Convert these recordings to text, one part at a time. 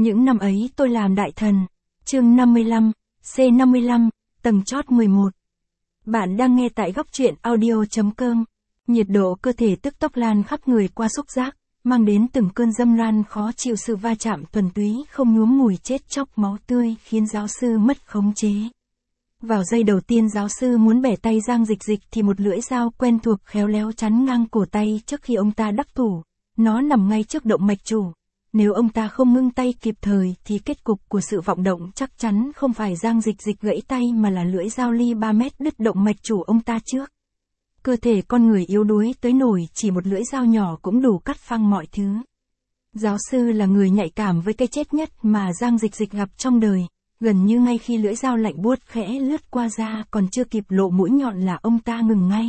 Những năm ấy tôi làm đại thần. Chương 55, C55, tầng chót 11. Bạn đang nghe tại góc truyện audio.com. Nhiệt độ cơ thể tức tốc lan khắp người qua xúc giác, mang đến từng cơn dâm ran khó chịu, sự va chạm thuần túy không nhuốm mùi chết chóc máu tươi khiến giáo sư mất khống chế. Vào giây đầu tiên giáo sư muốn bẻ tay Giang Dịch Dịch thì một lưỡi dao quen thuộc khéo léo chắn ngang cổ tay trước khi ông ta đắc thủ. Nó nằm ngay trước động mạch chủ. Nếu ông ta không ngưng tay kịp thời thì kết cục của sự vọng động chắc chắn không phải Giang Dịch Dịch gãy tay mà là lưỡi dao ly 3 mét đứt động mạch chủ ông ta trước. Cơ thể con người yếu đuối tới nổi chỉ một lưỡi dao nhỏ cũng đủ cắt phăng mọi thứ. Giáo sư là người nhạy cảm với cái chết nhất mà Giang Dịch Dịch gặp trong đời. Gần như ngay khi lưỡi dao lạnh buốt khẽ lướt qua da còn chưa kịp lộ mũi nhọn là ông ta ngừng ngay.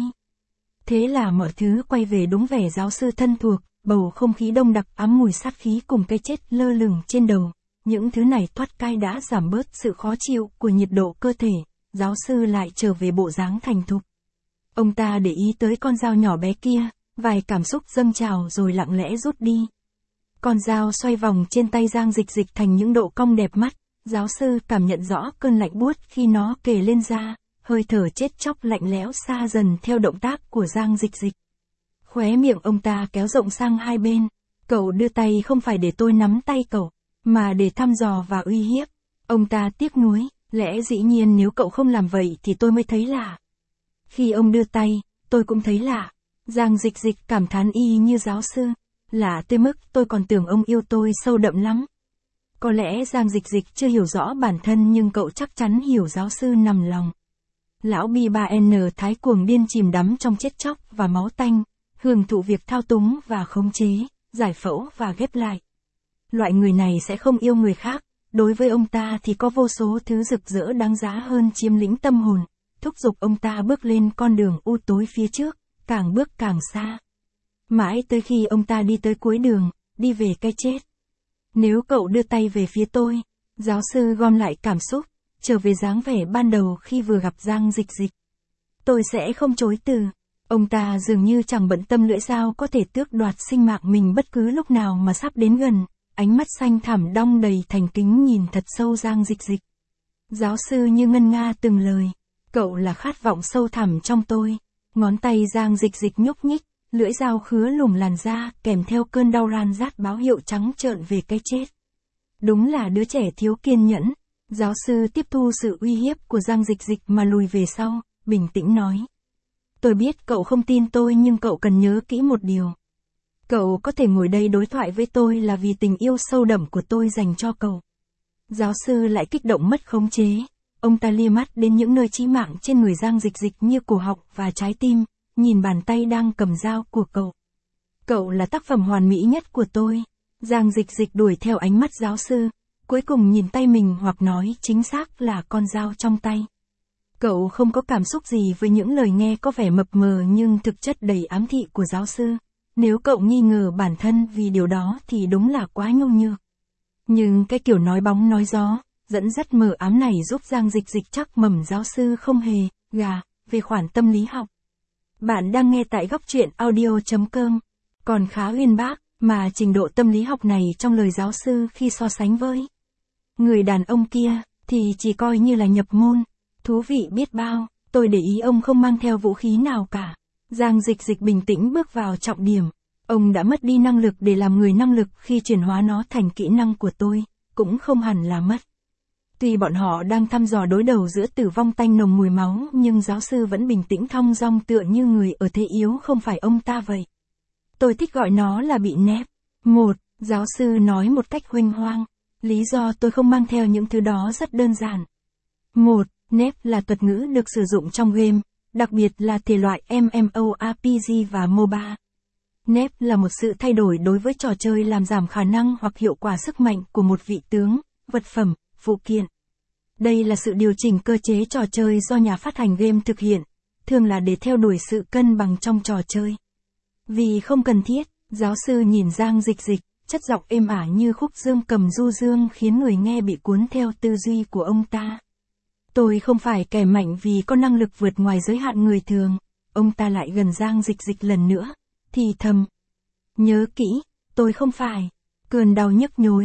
Thế là mọi thứ quay về đúng vẻ giáo sư thân thuộc, bầu không khí đông đặc ám mùi sát khí cùng cái chết lơ lửng trên đầu. Những thứ này thoát cai đã giảm bớt sự khó chịu của nhiệt độ cơ thể, giáo sư lại trở về bộ dáng thành thục. Ông ta để ý tới con dao nhỏ bé kia, vài cảm xúc dâng trào rồi lặng lẽ rút đi. Con dao xoay vòng trên tay Giang Dịch Dịch thành những độ cong đẹp mắt. Giáo sư cảm nhận rõ cơn lạnh buốt khi nó kề lên da, hơi thở chết chóc lạnh lẽo xa dần theo động tác của Giang Dịch Dịch. Khóe miệng ông ta kéo rộng sang hai bên. Cậu đưa tay không phải để tôi nắm tay cậu, mà để thăm dò và uy hiếp. Ông ta tiếc nuối, lẽ dĩ nhiên nếu cậu không làm vậy thì tôi mới thấy lạ. Khi ông đưa tay, tôi cũng thấy lạ. Giang Dịch Dịch cảm thán y như giáo sư. Lạ tới mức tôi còn tưởng ông yêu tôi sâu đậm lắm. Có lẽ Giang Dịch Dịch chưa hiểu rõ bản thân nhưng cậu chắc chắn hiểu giáo sư nằm lòng. Lão B3N thái cuồng điên chìm đắm trong chết chóc và máu tanh, hưởng thụ việc thao túng và khống chế, giải phẫu và ghép lại. Loại người này sẽ không yêu người khác, đối với ông ta thì có vô số thứ rực rỡ đáng giá hơn chiếm lĩnh tâm hồn, thúc giục ông ta bước lên con đường u tối phía trước, càng bước càng xa. Mãi tới khi ông ta đi tới cuối đường, đi về cái chết. Nếu cậu đưa tay về phía tôi, giáo sư gom lại cảm xúc, trở về dáng vẻ ban đầu khi vừa gặp Giang Dịch Dịch. Tôi sẽ không chối từ. Ông ta dường như chẳng bận tâm lưỡi dao có thể tước đoạt sinh mạng mình bất cứ lúc nào mà sắp đến gần, ánh mắt xanh thẳm đong đầy thành kính nhìn thật sâu Giang Dịch Dịch. Giáo sư như ngân nga từng lời, cậu là khát vọng sâu thẳm trong tôi. Ngón tay Giang Dịch Dịch nhúc nhích. Lưỡi dao khứa lùm làn da kèm theo cơn đau ran rát báo hiệu trắng trợn về cái chết. Đúng là đứa trẻ thiếu kiên nhẫn. Giáo sư tiếp thu sự uy hiếp của Giang Dịch Dịch mà lùi về sau, bình tĩnh nói. Tôi biết cậu không tin tôi nhưng cậu cần nhớ kỹ một điều. Cậu có thể ngồi đây đối thoại với tôi là vì tình yêu sâu đậm của tôi dành cho cậu. Giáo sư lại kích động mất khống chế. Ông ta lia mắt đến những nơi chí mạng trên người Giang Dịch Dịch như cổ họng và trái tim. Nhìn bàn tay đang cầm dao của cậu. Cậu là tác phẩm hoàn mỹ nhất của tôi. Giang Dịch Dịch đuổi theo ánh mắt giáo sư. Cuối cùng nhìn tay mình hoặc nói chính xác là con dao trong tay. Cậu không có cảm xúc gì với những lời nghe có vẻ mập mờ nhưng thực chất đầy ám thị của giáo sư. Nếu cậu nghi ngờ bản thân vì điều đó thì đúng là quá nhu nhược. Nhưng cái kiểu nói bóng nói gió, dẫn dắt mờ ám này giúp Giang Dịch Dịch chắc mẩm giáo sư không hề gà về khoản tâm lý học. Bạn đang nghe tại góc truyện audio.com. Còn khá uyên bác, mà trình độ tâm lý học này trong lời giáo sư khi so sánh với người đàn ông kia, thì chỉ coi như là nhập môn. Thú vị biết bao, tôi để ý ông không mang theo vũ khí nào cả. Giang Dịch Dịch bình tĩnh bước vào trọng điểm. Ông đã mất đi năng lực để làm người, năng lực khi chuyển hóa nó thành kỹ năng của tôi, cũng không hẳn là mất. Tuy bọn họ đang thăm dò đối đầu giữa tử vong tanh nồng mùi máu nhưng giáo sư vẫn bình tĩnh thong dong tựa như người ở thế yếu không phải ông ta vậy. Tôi thích gọi nó là bị nép. Giáo sư nói một cách huênh hoang. Lý do tôi không mang theo những thứ đó rất đơn giản. Nép là thuật ngữ được sử dụng trong game, đặc biệt là thể loại MMORPG và MOBA. Nép là một sự thay đổi đối với trò chơi làm giảm khả năng hoặc hiệu quả sức mạnh của một vị tướng, vật phẩm, phụ kiện. Đây là sự điều chỉnh cơ chế trò chơi do nhà phát hành game thực hiện, thường là để theo đuổi sự cân bằng trong trò chơi. Vì không cần thiết, giáo sư nhìn Giang Dịch Dịch, chất giọng êm ả như khúc dương cầm du dương khiến người nghe bị cuốn theo tư duy của ông ta. Tôi không phải kẻ mạnh vì có năng lực vượt ngoài giới hạn người thường. Ông ta lại gần Giang Dịch Dịch lần nữa, thì thầm. Nhớ kỹ, tôi không phải. Cơn đau nhức nhối,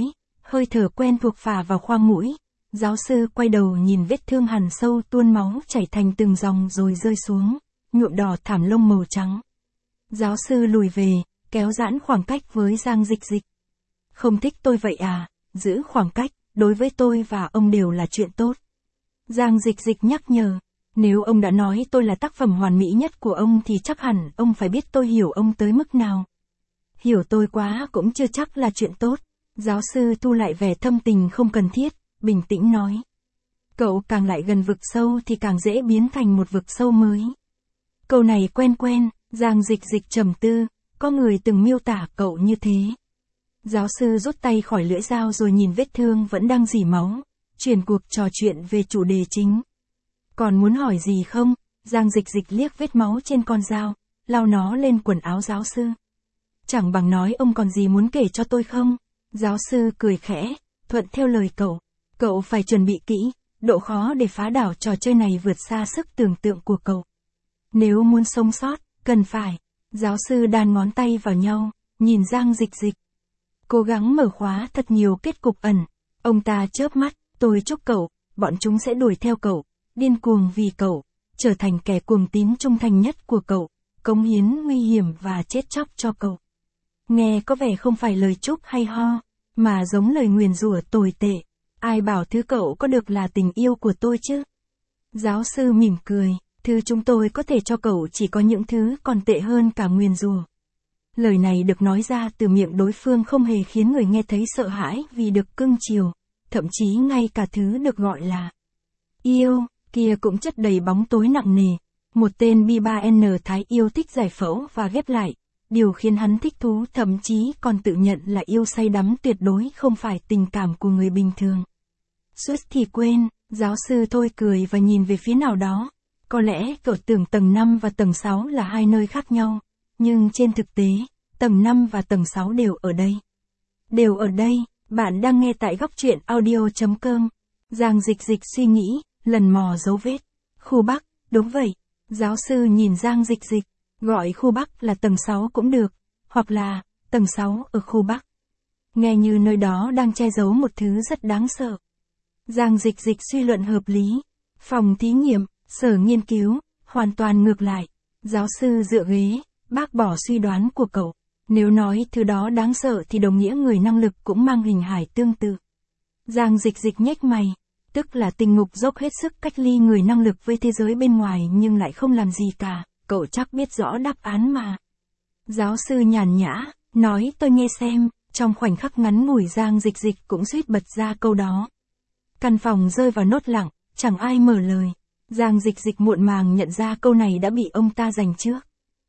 Hơi thở quen thuộc phả vào khoang mũi. Giáo sư quay đầu nhìn vết thương hằn sâu tuôn máu chảy thành từng dòng rồi rơi xuống, nhuộm đỏ thảm lông màu trắng. Giáo sư lùi về, kéo giãn khoảng cách với Giang Dịch Dịch. Không thích tôi vậy à, giữ khoảng cách, đối với tôi và ông đều là chuyện tốt. Giang Dịch Dịch nhắc nhở, nếu ông đã nói tôi là tác phẩm hoàn mỹ nhất của ông thì chắc hẳn ông phải biết tôi hiểu ông tới mức nào. Hiểu tôi quá cũng chưa chắc là chuyện tốt. Giáo sư thu lại vẻ thâm tình không cần thiết, bình tĩnh nói. Cậu càng lại gần vực sâu thì càng dễ biến thành một vực sâu mới. Câu này quen quen, Giang Dịch Dịch trầm tư, có người từng miêu tả cậu như thế. Giáo sư rút tay khỏi lưỡi dao rồi nhìn vết thương vẫn đang rỉ máu, chuyển cuộc trò chuyện về chủ đề chính. Còn muốn hỏi gì không? Giang Dịch Dịch liếc vết máu trên con dao, lau nó lên quần áo giáo sư. Chẳng bằng nói ông còn gì muốn kể cho tôi không? Giáo sư cười khẽ, thuận theo lời cậu. Cậu phải chuẩn bị kỹ, độ khó để phá đảo trò chơi này vượt xa sức tưởng tượng của cậu. Nếu muốn sống sót, cần phải. Giáo sư đan ngón tay vào nhau, nhìn Giang Dịch Dịch. Cố gắng mở khóa thật nhiều kết cục ẩn. Ông ta chớp mắt, tôi chúc cậu, bọn chúng sẽ đuổi theo cậu, điên cuồng vì cậu, trở thành kẻ cuồng tín trung thành nhất của cậu, cống hiến nguy hiểm và chết chóc cho cậu. Nghe có vẻ không phải lời chúc hay ho, mà giống lời nguyền rủa tồi tệ. Ai bảo thứ cậu có được là tình yêu của tôi chứ? Giáo sư mỉm cười, thứ chúng tôi có thể cho cậu chỉ có những thứ còn tệ hơn cả nguyền rủa. Lời này được nói ra từ miệng đối phương không hề khiến người nghe thấy sợ hãi vì được cưng chiều, thậm chí ngay cả thứ được gọi là yêu, kia cũng chất đầy bóng tối nặng nề. Một tên B3N Thái yêu thích giải phẫu và ghép lại. Điều khiến hắn thích thú thậm chí còn tự nhận là yêu say đắm tuyệt đối không phải tình cảm của người bình thường. Suýt thì quên, giáo sư thôi cười và nhìn về phía nào đó. Có lẽ cậu tưởng tầng 5 và tầng 6 là hai nơi khác nhau, nhưng trên thực tế, tầng 5 và tầng 6 đều ở đây. Đều ở đây, bạn đang nghe tại góc truyện audio.com. Giang Dịch Dịch suy nghĩ, lần mò dấu vết. Khu Bắc, đúng vậy. Giáo sư nhìn Giang Dịch Dịch. Gọi khu Bắc là tầng 6 cũng được, hoặc là tầng 6 ở khu Bắc. Nghe như nơi đó đang che giấu một thứ rất đáng sợ. Giang Dịch Dịch suy luận hợp lý. Phòng thí nghiệm, sở nghiên cứu, hoàn toàn ngược lại. Giáo sư dựa ghế, bác bỏ suy đoán của cậu. Nếu nói thứ đó đáng sợ thì đồng nghĩa người năng lực cũng mang hình hài tương tự. Giang Dịch Dịch nhếch mày. Tức là tinh ngục dốc hết sức cách ly người năng lực với thế giới bên ngoài nhưng lại không làm gì cả. Cậu chắc biết rõ đáp án mà. Giáo sư nhàn nhã, nói tôi nghe xem, trong khoảnh khắc ngắn ngủi Giang Dịch Dịch cũng suýt bật ra câu đó. Căn phòng rơi vào nốt lặng, chẳng ai mở lời. Giang Dịch Dịch muộn màng nhận ra câu này đã bị ông ta giành trước.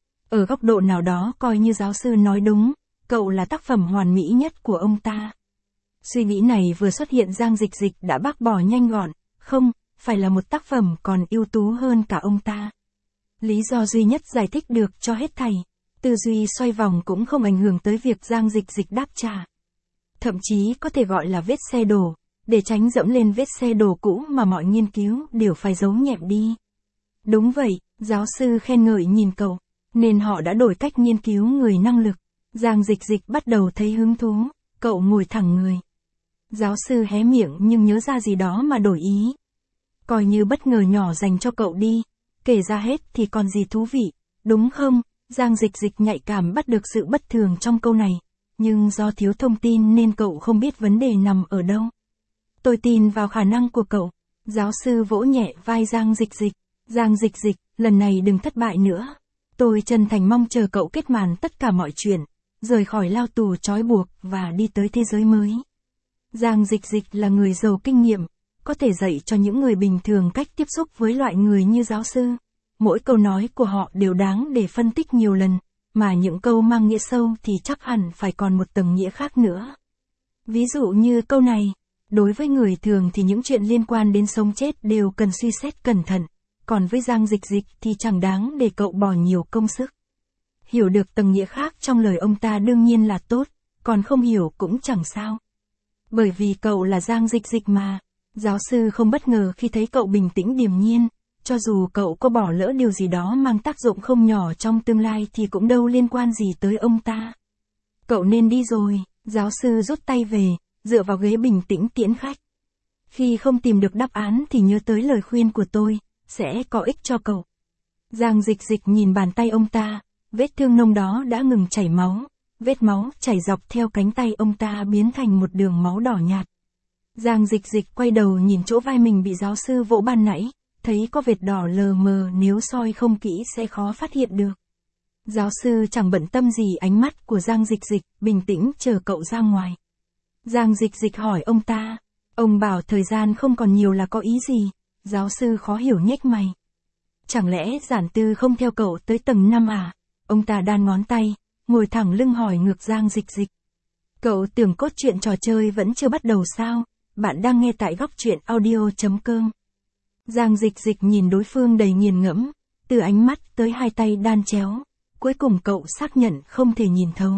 Ở góc độ nào đó coi như giáo sư nói đúng, cậu là tác phẩm hoàn mỹ nhất của ông ta. Suy nghĩ này vừa xuất hiện Giang Dịch Dịch đã bác bỏ nhanh gọn, không, phải là một tác phẩm còn ưu tú hơn cả ông ta. Lý do duy nhất giải thích được cho hết thảy, tư duy xoay vòng cũng không ảnh hưởng tới việc Giang Dịch Dịch đáp trả. Thậm chí có thể gọi là vết xe đổ, để tránh dẫm lên vết xe đổ cũ mà mọi nghiên cứu đều phải giấu nhẹm đi. Đúng vậy, giáo sư khen ngợi nhìn cậu, nên họ đã đổi cách nghiên cứu người năng lực. Giang Dịch Dịch bắt đầu thấy hứng thú, cậu ngồi thẳng người. Giáo sư hé miệng nhưng nhớ ra gì đó mà đổi ý. Coi như bất ngờ nhỏ dành cho cậu đi. Kể ra hết thì còn gì thú vị, đúng không? Giang Dịch Dịch nhạy cảm bắt được sự bất thường trong câu này, nhưng do thiếu thông tin nên cậu không biết vấn đề nằm ở đâu. Tôi tin vào khả năng của cậu. Giáo sư vỗ nhẹ vai Giang Dịch Dịch. Giang Dịch Dịch, lần này đừng thất bại nữa. Tôi chân thành mong chờ cậu kết màn tất cả mọi chuyện, rời khỏi lao tù trói buộc và đi tới thế giới mới. Giang Dịch Dịch là người giàu kinh nghiệm, có thể dạy cho những người bình thường cách tiếp xúc với loại người như giáo sư. Mỗi câu nói của họ đều đáng để phân tích nhiều lần, mà những câu mang nghĩa sâu thì chắc hẳn phải còn một tầng nghĩa khác nữa. Ví dụ như câu này, đối với người thường thì những chuyện liên quan đến sống chết đều cần suy xét cẩn thận, còn với Giang Dịch Dịch thì chẳng đáng để cậu bỏ nhiều công sức. Hiểu được tầng nghĩa khác trong lời ông ta đương nhiên là tốt, còn không hiểu cũng chẳng sao. Bởi vì cậu là Giang Dịch Dịch mà. Giáo sư không bất ngờ khi thấy cậu bình tĩnh điềm nhiên, cho dù cậu có bỏ lỡ điều gì đó mang tác dụng không nhỏ trong tương lai thì cũng đâu liên quan gì tới ông ta. Cậu nên đi rồi, giáo sư rút tay về, dựa vào ghế bình tĩnh tiễn khách. Khi không tìm được đáp án thì nhớ tới lời khuyên của tôi, sẽ có ích cho cậu. Giang Dịch Dịch nhìn bàn tay ông ta, vết thương nông đó đã ngừng chảy máu, vết máu chảy dọc theo cánh tay ông ta biến thành một đường máu đỏ nhạt. Giang Dịch Dịch quay đầu nhìn chỗ vai mình bị giáo sư vỗ ban nãy, thấy có vệt đỏ lờ mờ, nếu soi không kỹ sẽ khó phát hiện được. Giáo sư chẳng bận tâm gì ánh mắt của Giang Dịch Dịch, bình tĩnh chờ cậu ra ngoài. Giang Dịch Dịch hỏi ông ta, ông bảo thời gian không còn nhiều là có ý gì? Giáo sư khó hiểu nhếch mày. Chẳng lẽ Giản Tư không theo cậu tới tầng 5 à? Ông ta đan ngón tay, ngồi thẳng lưng hỏi ngược Giang Dịch Dịch. Cậu tưởng cốt truyện trò chơi vẫn chưa bắt đầu sao? Bạn đang nghe tại góc truyện audio.com. Giang Dịch Dịch nhìn đối phương đầy nghiền ngẫm, từ ánh mắt tới hai tay đan chéo, cuối cùng cậu xác nhận không thể nhìn thấu.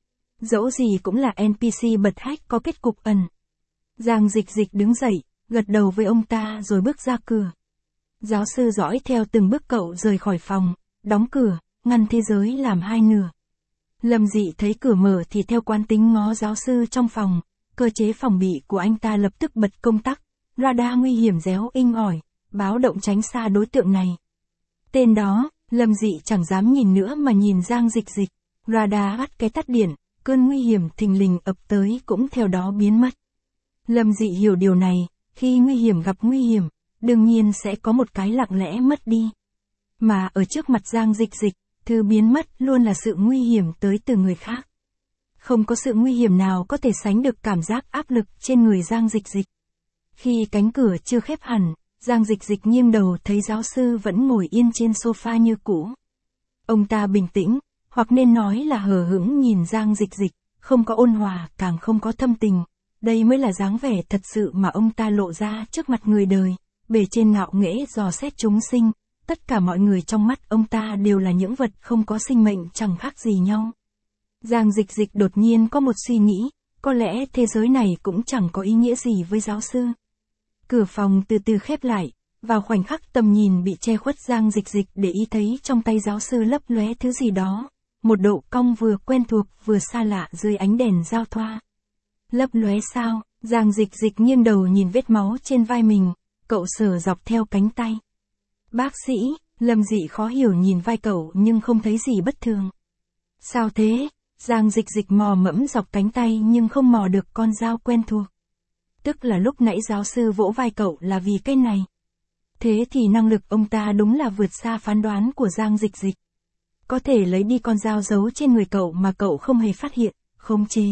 Dẫu gì cũng là NPC bật hack có kết cục ẩn. Giang Dịch Dịch đứng dậy, gật đầu với ông ta rồi bước ra cửa. Giáo sư dõi theo từng bước cậu rời khỏi phòng, đóng cửa, ngăn thế giới làm hai nửa. Lâm Dị thấy cửa mở thì theo quán tính ngó giáo sư trong phòng, cơ chế phòng bị của anh ta lập tức bật công tắc, radar nguy hiểm réo inh ỏi, báo động tránh xa đối tượng này. Tên đó, Lâm Dị chẳng dám nhìn nữa mà nhìn Giang Dịch Dịch, radar bắt cái tắt điện, cơn nguy hiểm thình lình ập tới cũng theo đó biến mất. Lâm Dị hiểu điều này, khi nguy hiểm gặp nguy hiểm, đương nhiên sẽ có một cái lặng lẽ mất đi. Mà ở trước mặt Giang Dịch Dịch, thứ biến mất luôn là sự nguy hiểm tới từ người khác. Không có sự nguy hiểm nào có thể sánh được cảm giác áp lực trên người Giang Dịch Dịch. Khi cánh cửa chưa khép hẳn, Giang Dịch Dịch nghiêng đầu thấy giáo sư vẫn ngồi yên trên sofa như cũ. Ông ta bình tĩnh, hoặc nên nói là hờ hững nhìn Giang Dịch Dịch, không có ôn hòa, càng không có thâm tình. Đây mới là dáng vẻ thật sự mà ông ta lộ ra trước mặt người đời, bề trên ngạo nghễ dò xét chúng sinh, tất cả mọi người trong mắt ông ta đều là những vật không có sinh mệnh chẳng khác gì nhau. Giang Dịch Dịch đột nhiên có một suy nghĩ, có lẽ thế giới này cũng chẳng có ý nghĩa gì với giáo sư. Cửa phòng từ từ khép lại, vào khoảnh khắc tầm nhìn bị che khuất Giang Dịch Dịch để ý thấy trong tay giáo sư lấp lóe thứ gì đó, một độ cong vừa quen thuộc vừa xa lạ dưới ánh đèn giao thoa. Lấp lóe sao? Giang Dịch Dịch nghiêng đầu nhìn vết máu trên vai mình, cậu sờ dọc theo cánh tay. Bác sĩ, Lâm Dị khó hiểu nhìn vai cậu nhưng không thấy gì bất thường. Sao thế? Giang Dịch Dịch mò mẫm dọc cánh tay nhưng không mò được con dao quen thuộc. Tức là lúc nãy giáo sư vỗ vai cậu là vì cái này. Thế thì năng lực ông ta đúng là vượt xa phán đoán của Giang Dịch Dịch. Có thể lấy đi con dao giấu trên người cậu mà cậu không hề phát hiện, khống chế.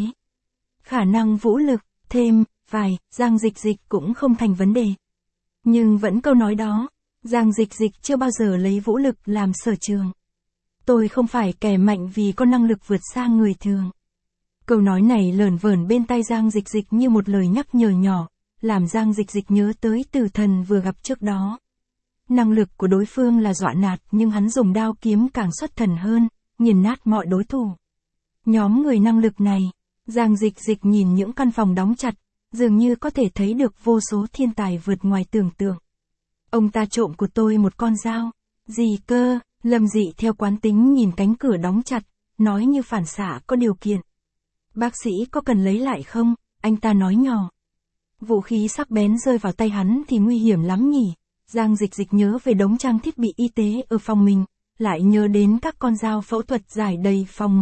Khả năng vũ lực, thêm, vài, Giang Dịch Dịch cũng không thành vấn đề. Nhưng vẫn câu nói đó, Giang Dịch Dịch chưa bao giờ lấy vũ lực làm sở trường. Tôi không phải kẻ mạnh vì có năng lực vượt xa người thường. Câu nói này lởn vởn bên tai Giang Dịch Dịch như một lời nhắc nhở nhỏ, làm Giang Dịch Dịch nhớ tới Tử Thần vừa gặp trước đó. Năng lực của đối phương là dọa nạt nhưng hắn dùng đao kiếm càng xuất thần hơn, nghiền nát mọi đối thủ. Nhóm người năng lực này, Giang Dịch Dịch nhìn những căn phòng đóng chặt, dường như có thể thấy được vô số thiên tài vượt ngoài tưởng tượng. Ông ta trộm của tôi một con dao. Gì cơ? Lâm Dị theo quán tính nhìn cánh cửa đóng chặt, nói như phản xạ có điều kiện. Bác sĩ có cần lấy lại không? Anh ta nói nhỏ. Vũ khí sắc bén rơi vào tay hắn thì nguy hiểm lắm nhỉ? Giang Dịch Dịch nhớ về đống trang thiết bị y tế ở phòng mình, lại nhớ đến các con dao phẫu thuật rải đầy phòng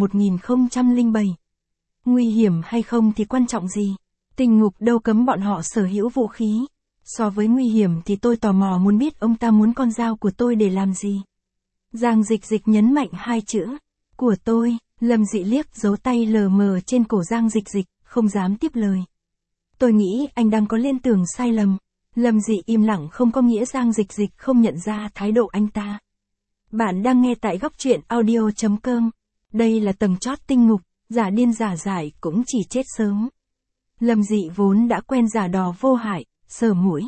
1007. Nguy hiểm hay không thì quan trọng gì? Tình ngục đâu cấm bọn họ sở hữu vũ khí. So với nguy hiểm thì tôi tò mò muốn biết ông ta muốn con dao của tôi để làm gì. Giang Dịch Dịch nhấn mạnh hai chữ, của tôi. Lâm Dị liếc dấu tay lờ mờ trên cổ Giang Dịch Dịch, không dám tiếp lời. Tôi nghĩ anh đang có liên tưởng sai lầm. Lâm Dị im lặng không có nghĩa Giang Dịch Dịch không nhận ra thái độ anh ta. Bạn đang nghe tại góc truyện audio.com. Đây là tầng chót tinh ngục, giả điên giả dại cũng chỉ chết sớm. Lâm Dị vốn đã quen giả đò vô hại, sờ mũi.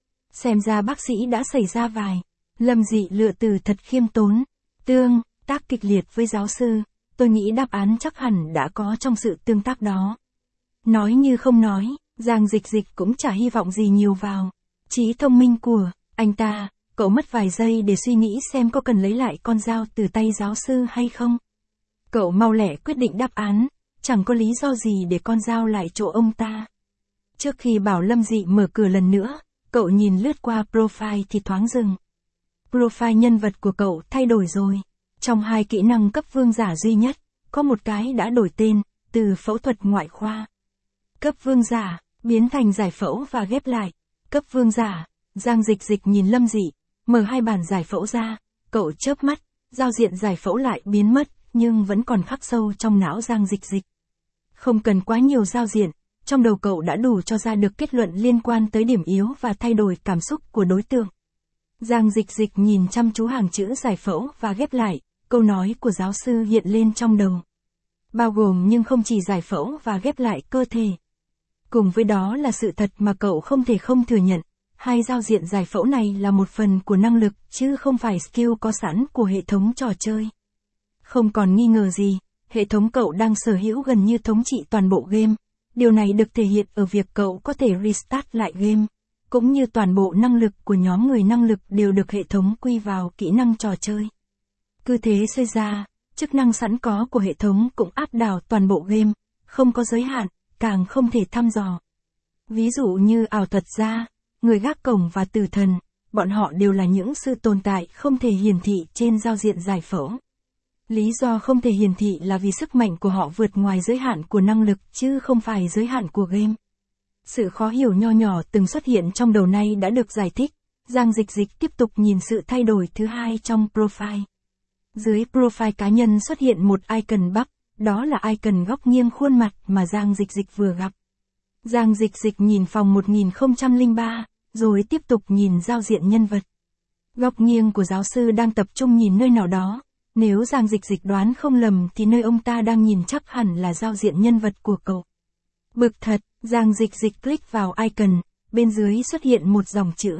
Xem ra bác sĩ đã xảy ra vài. Lâm Dị lựa từ thật khiêm tốn. Tương tác kịch liệt với giáo sư. Tôi nghĩ đáp án chắc hẳn đã có trong sự tương tác đó. Nói như không nói, Giang Dịch Dịch cũng chả hy vọng gì nhiều vào trí thông minh của anh ta. Cậu mất vài giây để suy nghĩ xem có cần lấy lại con dao từ tay giáo sư hay không. Cậu mau lẹ quyết định đáp án, chẳng có lý do gì để con dao lại chỗ ông ta. Trước khi bảo Lâm Dị mở cửa lần nữa, cậu nhìn lướt qua profile thì thoáng dừng. Profile nhân vật của cậu thay đổi rồi. Trong 2 kỹ năng cấp vương giả duy nhất, có một cái đã đổi tên, từ phẫu thuật ngoại khoa. Cấp vương giả, biến thành giải phẫu và ghép lại. Cấp vương giả, Giang Dịch Dịch nhìn Lâm Dị, mở 2 bản giải phẫu ra, cậu chớp mắt, giao diện giải phẫu lại biến mất, nhưng vẫn còn khắc sâu trong não Giang Dịch Dịch. Không cần quá nhiều giao diện, trong đầu cậu đã đủ cho ra được kết luận liên quan tới điểm yếu và thay đổi cảm xúc của đối tượng. Giang Dịch Dịch nhìn chăm chú hàng chữ giải phẫu và ghép lại, câu nói của giáo sư hiện lên trong đầu. Bao gồm nhưng không chỉ giải phẫu và ghép lại cơ thể. Cùng với đó là sự thật mà cậu không thể không thừa nhận, 2 giao diện giải phẫu này là một phần của năng lực chứ không phải skill có sẵn của hệ thống trò chơi. Không còn nghi ngờ gì, hệ thống cậu đang sở hữu gần như thống trị toàn bộ game. Điều này được thể hiện ở việc cậu có thể restart lại game, cũng như toàn bộ năng lực của nhóm người năng lực đều được hệ thống quy vào kỹ năng trò chơi. Cứ thế suy ra, chức năng sẵn có của hệ thống cũng áp đảo toàn bộ game, không có giới hạn, càng không thể thăm dò. Ví dụ như ảo thuật gia, người gác cổng và tử thần, bọn họ đều là những sự tồn tại không thể hiển thị trên giao diện giải phẫu. Lý do không thể hiển thị là vì sức mạnh của họ vượt ngoài giới hạn của năng lực chứ không phải giới hạn của game. Sự khó hiểu nho nhỏ từng xuất hiện trong đầu này đã được giải thích. Giang Dịch Dịch tiếp tục nhìn sự thay đổi thứ 2 trong profile. Dưới profile cá nhân xuất hiện một icon bắp, đó là icon góc nghiêng khuôn mặt mà Giang Dịch Dịch vừa gặp. Giang Dịch Dịch nhìn phòng 1003, rồi tiếp tục nhìn giao diện nhân vật. Góc nghiêng của giáo sư đang tập trung nhìn nơi nào đó. Nếu Giang Dịch Dịch đoán không lầm thì nơi ông ta đang nhìn chắc hẳn là giao diện nhân vật của cậu. Bực thật, Giang Dịch Dịch click vào icon, bên dưới xuất hiện một dòng chữ.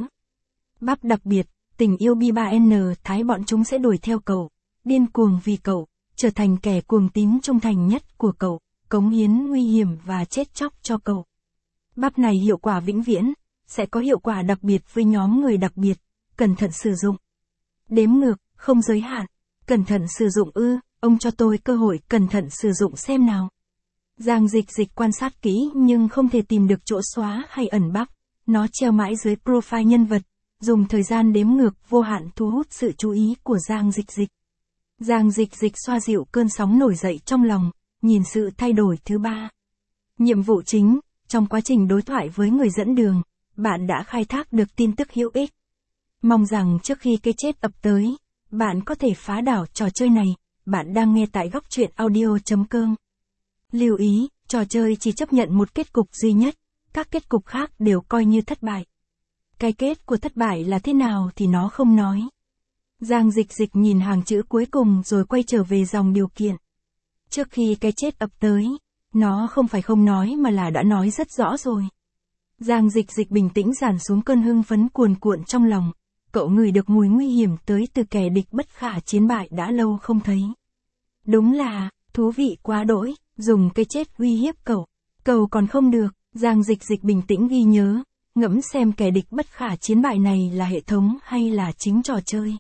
Bắp đặc biệt, tình yêu B3N Thái bọn chúng sẽ đuổi theo cậu, điên cuồng vì cậu, trở thành kẻ cuồng tín trung thành nhất của cậu, cống hiến nguy hiểm và chết chóc cho cậu. Bắp này hiệu quả vĩnh viễn, sẽ có hiệu quả đặc biệt với nhóm người đặc biệt, cẩn thận sử dụng. Đếm ngược, không giới hạn. Cẩn thận sử dụng ư, ông cho tôi cơ hội cẩn thận sử dụng xem nào. Giang Dịch Dịch quan sát kỹ nhưng không thể tìm được chỗ xóa hay ẩn bắp. Nó treo mãi dưới profile nhân vật, dùng thời gian đếm ngược vô hạn thu hút sự chú ý của Giang Dịch Dịch. Giang Dịch Dịch xoa dịu cơn sóng nổi dậy trong lòng, nhìn sự thay đổi thứ 3. Nhiệm vụ chính, trong quá trình đối thoại với người dẫn đường, bạn đã khai thác được tin tức hữu ích. Mong rằng trước khi cái chết ập tới, bạn có thể phá đảo trò chơi này. Bạn đang nghe tại góc truyện audio.com. Lưu ý, trò chơi chỉ chấp nhận một kết cục duy nhất, các kết cục khác đều coi như thất bại. Cái kết của thất bại là thế nào thì nó không nói. Giang Dịch Dịch nhìn hàng chữ cuối cùng rồi quay trở về dòng điều kiện. Trước khi cái chết ập tới, nó không phải không nói mà là đã nói rất rõ rồi. Giang Dịch Dịch bình tĩnh dàn xuống cơn hưng phấn cuồn cuộn trong lòng. Cậu ngửi được mùi nguy hiểm tới từ kẻ địch bất khả chiến bại đã lâu không thấy. Đúng là, thú vị quá đỗi, dùng cái chết uy hiếp cậu. Cậu còn không được, Giang Dịch Dịch bình tĩnh ghi nhớ, ngẫm xem kẻ địch bất khả chiến bại này là hệ thống hay là chính trò chơi.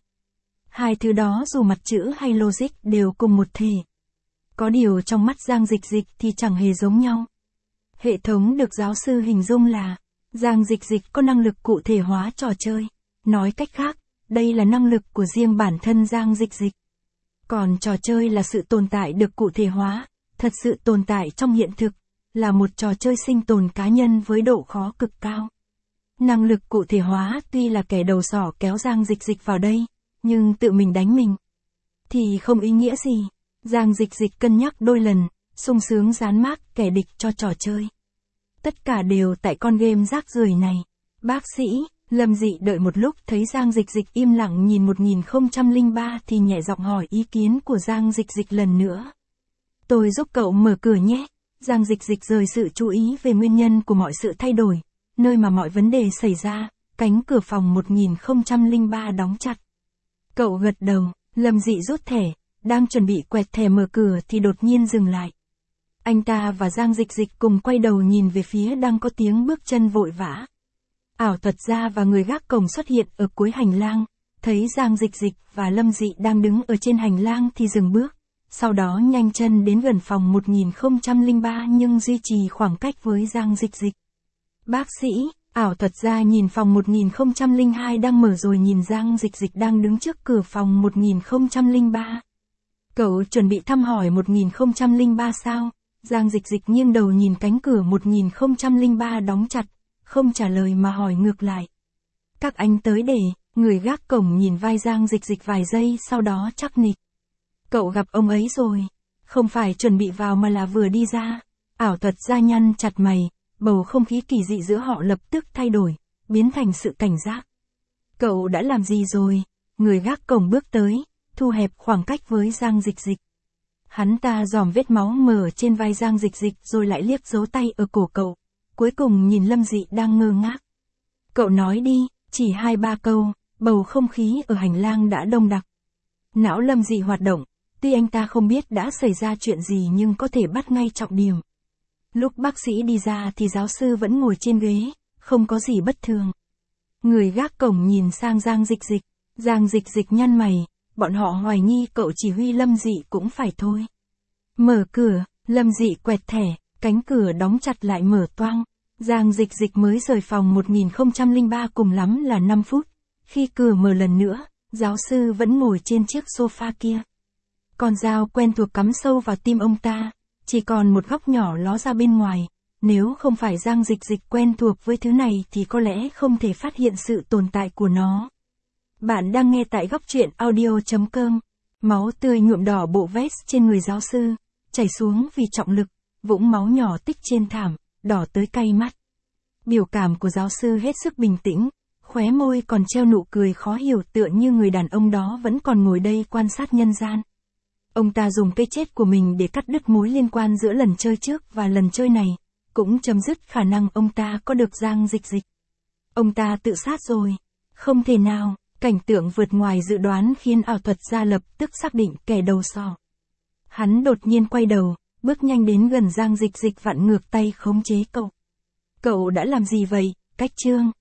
2 thứ đó dù mặt chữ hay logic đều cùng một thể. Có điều trong mắt Giang Dịch Dịch thì chẳng hề giống nhau. Hệ thống được giáo sư hình dung là, Giang Dịch Dịch có năng lực cụ thể hóa trò chơi. Nói cách khác, đây là năng lực của riêng bản thân Giang Dịch Dịch. Còn trò chơi là sự tồn tại được cụ thể hóa, thật sự tồn tại trong hiện thực, là một trò chơi sinh tồn cá nhân với độ khó cực cao. Năng lực cụ thể hóa tuy là kẻ đầu sỏ kéo Giang Dịch Dịch vào đây, nhưng tự mình đánh mình thì không ý nghĩa gì. Giang Dịch Dịch cân nhắc đôi lần, sung sướng dán mác kẻ địch cho trò chơi. Tất cả đều tại con game rác rưởi này. Bác sĩ Lâm Dị đợi một lúc thấy Giang Dịch Dịch im lặng nhìn 1003 thì nhẹ giọng hỏi ý kiến của Giang Dịch Dịch lần nữa. Tôi giúp cậu mở cửa nhé. Giang Dịch Dịch rời sự chú ý về nguyên nhân của mọi sự thay đổi, nơi mà mọi vấn đề xảy ra, cánh cửa phòng 1003 đóng chặt. Cậu gật đầu, Lâm Dị rút thẻ, đang chuẩn bị quẹt thẻ mở cửa thì đột nhiên dừng lại. Anh ta và Giang Dịch Dịch cùng quay đầu nhìn về phía đang có tiếng bước chân vội vã. Ảo thuật gia và người gác cổng xuất hiện ở cuối hành lang, thấy Giang Dịch Dịch và Lâm Dị đang đứng ở trên hành lang thì dừng bước, sau đó nhanh chân đến gần phòng 1003 nhưng duy trì khoảng cách với Giang Dịch Dịch. Bác sĩ, ảo thuật gia nhìn phòng 1002 đang mở rồi nhìn Giang Dịch Dịch đang đứng trước cửa phòng 1003. Cậu chuẩn bị thăm hỏi 1003 sao? Giang Dịch Dịch nghiêng đầu nhìn cánh cửa 1003 đóng chặt, không trả lời mà hỏi ngược lại. Các anh tới để, người gác cổng nhìn vai Giang Dịch Dịch vài giây sau đó chắc nịch. Cậu gặp ông ấy rồi, không phải chuẩn bị vào mà là vừa đi ra. Ảo thuật gia nhăn chặt mày, bầu không khí kỳ dị giữa họ lập tức thay đổi, biến thành sự cảnh giác. Cậu đã làm gì rồi? Người gác cổng bước tới, thu hẹp khoảng cách với Giang Dịch Dịch. Hắn ta dòm vết máu mờ trên vai Giang Dịch Dịch rồi lại liếc dấu tay ở cổ cậu, cuối cùng nhìn Lâm Dị đang ngơ ngác. Cậu nói đi, chỉ 2-3 câu, bầu không khí ở hành lang đã đông đặc. Não Lâm Dị hoạt động, tuy anh ta không biết đã xảy ra chuyện gì nhưng có thể bắt ngay trọng điểm. Lúc bác sĩ đi ra thì giáo sư vẫn ngồi trên ghế, không có gì bất thường. Người gác cổng nhìn sang Giang Dịch Dịch, Giang Dịch Dịch nhăn mày, bọn họ hoài nghi cậu chỉ huy Lâm Dị cũng phải thôi. Mở cửa, Lâm Dị quẹt thẻ, cánh cửa đóng chặt lại mở toang. Giang Dịch Dịch mới rời phòng 1003 cùng lắm là 5 phút. Khi cửa mở lần nữa, giáo sư vẫn ngồi trên chiếc sofa kia. Con dao quen thuộc cắm sâu vào tim ông ta, chỉ còn một góc nhỏ ló ra bên ngoài. Nếu không phải Giang Dịch Dịch quen thuộc với thứ này thì có lẽ không thể phát hiện sự tồn tại của nó. Bạn đang nghe tại góc truyện audio.com. Máu tươi nhuộm đỏ bộ vest trên người giáo sư, chảy xuống vì trọng lực, vũng máu nhỏ tích trên thảm, đỏ tới cay mắt. Biểu cảm của giáo sư hết sức bình tĩnh, khóe môi còn treo nụ cười khó hiểu tựa như người đàn ông đó vẫn còn ngồi đây quan sát nhân gian. Ông ta dùng cái chết của mình để cắt đứt mối liên quan giữa lần chơi trước và lần chơi này, cũng chấm dứt khả năng ông ta có được Giang Dịch Dịch. Ông ta tự sát rồi. Không thể nào, cảnh tượng vượt ngoài dự đoán khiến ảo thuật gia lập tức xác định kẻ đầu sỏ. Hắn đột nhiên quay đầu, bước nhanh đến gần Giang Dịch Dịch vặn ngược tay khống chế cậu. Cậu đã làm gì vậy, Cách Trương?